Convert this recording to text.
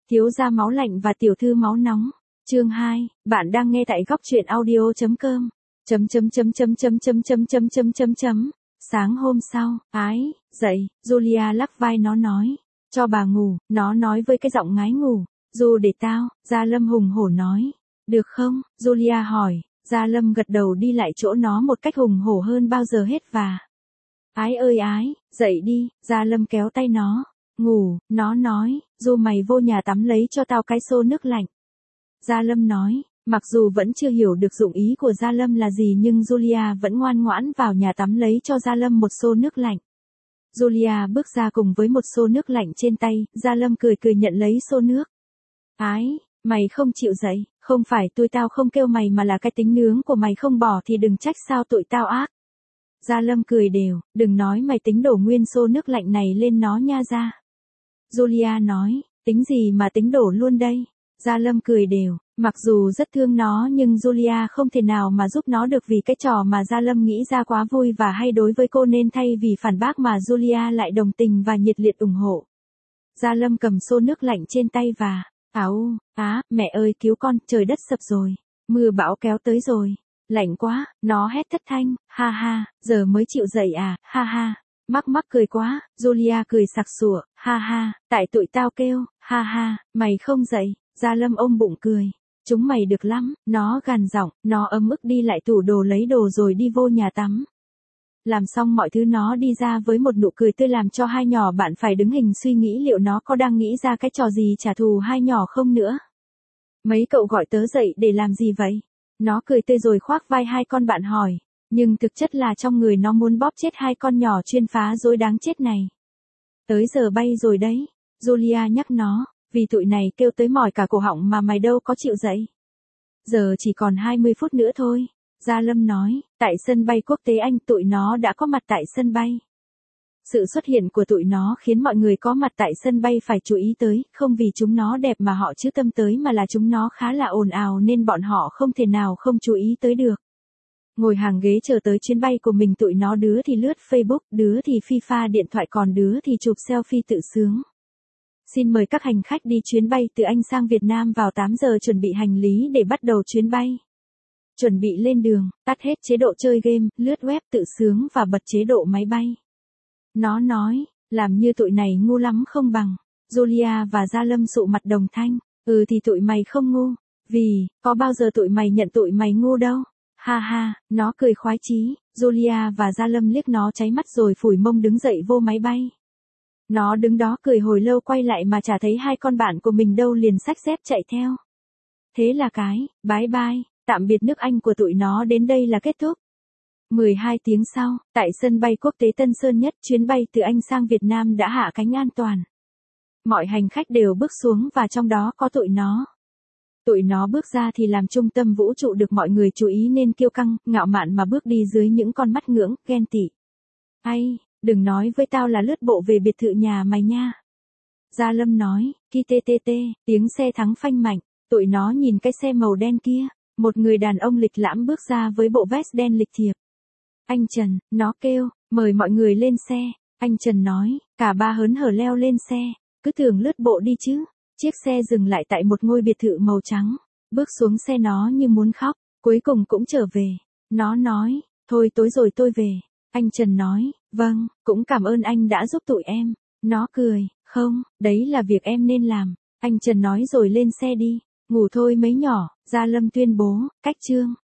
Thiếu gia máu lạnh và tiểu thư máu nóng. Chương 2, bạn đang nghe tại góc truyện audio.com. Sáng hôm sau, dậy, Julia lắc vai nó nói, cho bà ngủ, nó nói với cái giọng ngái ngủ, dù để tao, Gia Lâm hùng hổ nói, được không, Julia hỏi, Gia Lâm gật đầu đi lại chỗ nó một cách hùng hổ hơn bao giờ hết và, ái ơi ái, dậy đi, Gia Lâm kéo tay nó, ngủ, nó nói, dù mày vô nhà tắm lấy cho tao cái xô nước lạnh. Gia Lâm nói, mặc dù vẫn chưa hiểu được dụng ý của Gia Lâm là gì nhưng Julia vẫn ngoan ngoãn vào nhà tắm lấy cho Gia Lâm một xô nước lạnh. Julia bước ra cùng với một xô nước lạnh trên tay, Gia Lâm cười cười nhận lấy xô nước. Ái, mày không chịu dậy, không phải tụi tao không kêu mày mà là cái tính nướng của mày không bỏ thì đừng trách sao tụi tao ác. Gia Lâm cười đều, đừng nói mày tính đổ nguyên xô nước lạnh này lên nó nha ra. Julia nói, tính gì mà tính đổ luôn đây. Gia Lâm cười đều, mặc dù rất thương nó nhưng Julia không thể nào mà giúp nó được vì cái trò mà Gia Lâm nghĩ ra quá vui và hay đối với cô nên thay vì phản bác mà Julia lại đồng tình và nhiệt liệt ủng hộ. Gia Lâm cầm xô nước lạnh trên tay và, mẹ ơi cứu con, trời đất sập rồi, mưa bão kéo tới rồi, lạnh quá, nó hét thất thanh, ha ha, giờ mới chịu dậy à, ha ha. Mắc cười quá, Julia cười sặc sụa, ha ha, tại tụi tao kêu, ha ha, mày không dậy. Gia Lâm ôm bụng cười, chúng mày được lắm, nó gằn giọng, nó ấm ức đi lại tủ đồ lấy đồ rồi đi vô nhà tắm. Làm xong mọi thứ nó đi ra với một nụ cười tươi làm cho hai nhỏ bạn phải đứng hình suy nghĩ liệu nó có đang nghĩ ra cái trò gì trả thù hai nhỏ không nữa. Mấy cậu gọi tớ dậy để làm gì vậy? Nó cười tươi rồi khoác vai hai con bạn hỏi, nhưng thực chất là trong người nó muốn bóp chết hai con nhỏ chuyên phá rối đáng chết này. Tới giờ bay rồi đấy, Julia nhắc nó. Vì tụi này kêu tới mỏi cả cổ họng mà mày đâu có chịu dậy. Giờ chỉ còn 20 phút nữa thôi. Gia Lâm nói, tại sân bay quốc tế Anh tụi nó đã có mặt tại sân bay. Sự xuất hiện của tụi nó khiến mọi người có mặt tại sân bay phải chú ý tới, không vì chúng nó đẹp mà họ chứ tâm tới mà là chúng nó khá là ồn ào nên bọn họ không thể nào không chú ý tới được. Ngồi hàng ghế chờ tới chuyến bay của mình tụi nó đứa thì lướt Facebook, đứa thì FIFA điện thoại còn đứa thì chụp selfie tự sướng. Xin mời các hành khách đi chuyến bay từ Anh sang Việt Nam vào 8 giờ chuẩn bị hành lý để bắt đầu chuyến bay. Chuẩn bị lên đường, tắt hết chế độ chơi game, lướt web tự sướng và bật chế độ máy bay. Nó nói, làm như tụi này ngu lắm không bằng. Julia và Gia Lâm sụ mặt đồng thanh, thì tụi mày không ngu, vì, có bao giờ tụi mày nhận tụi mày ngu đâu. Ha ha, nó cười khoái chí, Julia và Gia Lâm liếc nó cháy mắt rồi phủi mông đứng dậy vô máy bay. Nó đứng đó cười hồi lâu quay lại mà chả thấy hai con bạn của mình đâu liền xách dép chạy theo. Thế là bye bye, tạm biệt nước Anh của tụi nó đến đây là kết thúc. 12 tiếng sau, tại sân bay quốc tế Tân Sơn Nhất chuyến bay từ Anh sang Việt Nam đã hạ cánh an toàn. Mọi hành khách đều bước xuống và trong đó có tụi nó. Tụi nó bước ra thì làm trung tâm vũ trụ được mọi người chú ý nên kiêu căng, ngạo mạn mà bước đi dưới những con mắt ngưỡng, ghen tị. Đừng nói với tao là lướt bộ về biệt thự nhà mày nha. Gia Lâm nói, tiếng xe thắng phanh mạnh, tụi nó nhìn cái xe màu đen kia, một người đàn ông lịch lãm bước ra với bộ vest đen lịch thiệp. Anh Trần, nó kêu, mời mọi người lên xe, anh Trần nói, cả ba hớn hở leo lên xe, cứ tưởng lướt bộ đi chứ. Chiếc xe dừng lại tại một ngôi biệt thự màu trắng, bước xuống xe nó như muốn khóc, cuối cùng cũng trở về. Nó nói, thôi tối rồi tôi về. Anh Trần nói, vâng, cũng cảm ơn anh đã giúp tụi em. Nó cười, không, đấy là việc em nên làm. Anh Trần nói rồi lên xe đi, ngủ thôi mấy nhỏ, Gia Lâm tuyên bố, cách chương.